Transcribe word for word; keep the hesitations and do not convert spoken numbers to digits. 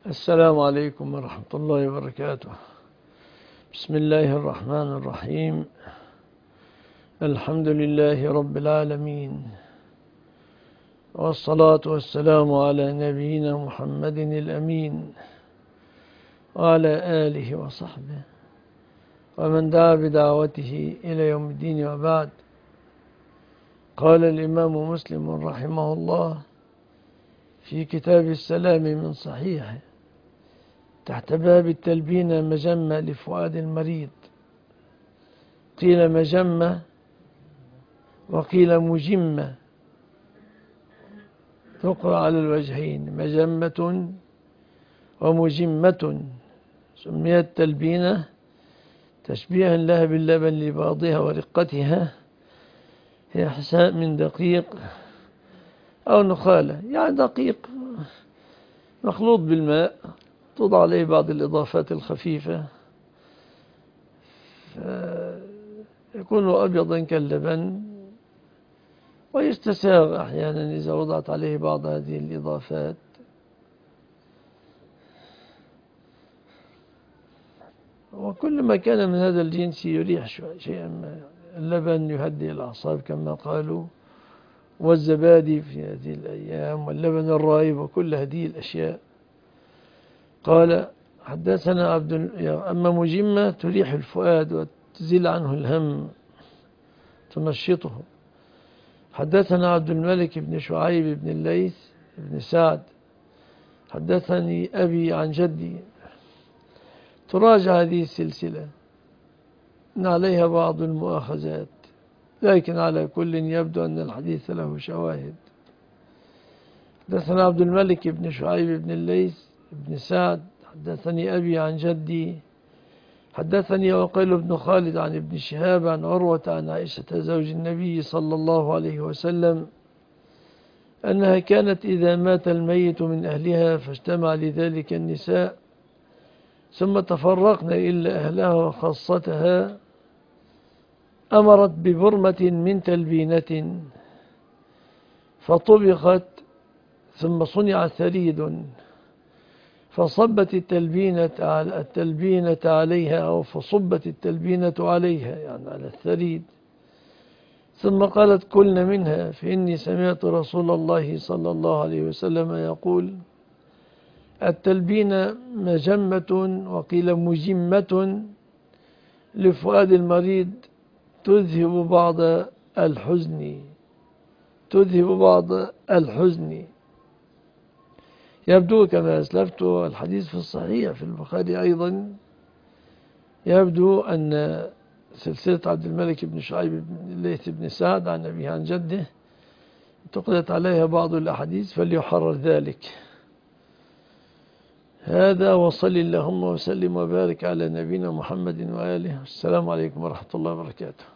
السلام عليكم ورحمة الله وبركاته. بسم الله الرحمن الرحيم. الحمد لله رب العالمين، والصلاة والسلام على نبينا محمد الأمين وعلى آله وصحبه ومن دعا بدعوته إلى يوم الدين، وبعد. قال الإمام مسلم رحمه الله في كتاب السلام من صحيحه تحت باب التلبينة مجمة لفؤاد المريض. قيل مجمة وقيل مجمة، تقرأ على الوجهين، مجمة ومجمة. سميت تلبينة تشبيها لها باللبن لبعضها ورقتها، هي حساء من دقيق أو نخالة، يعني دقيق مخلوط بالماء، توضع عليه بعض الإضافات الخفيفة يكون أبيضا كاللبن، ويستساغ أحيانا إذا وضعت عليه بعض هذه الإضافات. وكل ما كان من هذا الجنس يريح شيئا ما. اللبن يهدئ الأعصاب كما قالوا، والزبادي في هذه الأيام، واللبن الرايب، وكل هذه الأشياء. قال حدثنا عبد. أما مجمة تريح الفؤاد وتزيل عنه الهم، تنشطه. حدثنا عبد الملك بن شعيب بن الليث بن سعد حدثني أبي عن جدي. تراجع هذه السلسلة إن عليها بعض المؤاخذات، لكن على كل يبدو أن الحديث له شواهد. حدثنا عبد الملك بن شعيب بن الليث بن سعد حدثني أبي عن جدي. حدثني وقيل بن خالد عن ابن شهاب عن عروة عن عائشة زوج النبي صلى الله عليه وسلم أنها كانت إذا مات الميت من أهلها فاجتمع لذلك النساء ثم تفرقن إلا أهلها وخاصتها، أمرت ببرمة من تلبينة فطبخت، ثم صنع ثريد فصبت التلبينة على التلبينة عليها، أو فصبت التلبينة عليها يعني على الثريد، ثم قالت كلن منها فإني سمعت رسول الله صلى الله عليه وسلم يقول التلبينة مجمة وقيل مجمة لفؤاد المريض تذهب بعض الحزن تذهب بعض الحزن. يبدو كما أسلفت الحديث في الصحيح في البخاري أيضا، يبدو أن سلسلة عبد الملك بن شعيب بن الليث بن سعد عن أبيه عن جده تقلت عليها بعض الأحاديث، فليحرر ذلك. هذا، وصل اللهم وسلم وبارك على نبينا محمد وآله. السلام عليكم ورحمة الله وبركاته.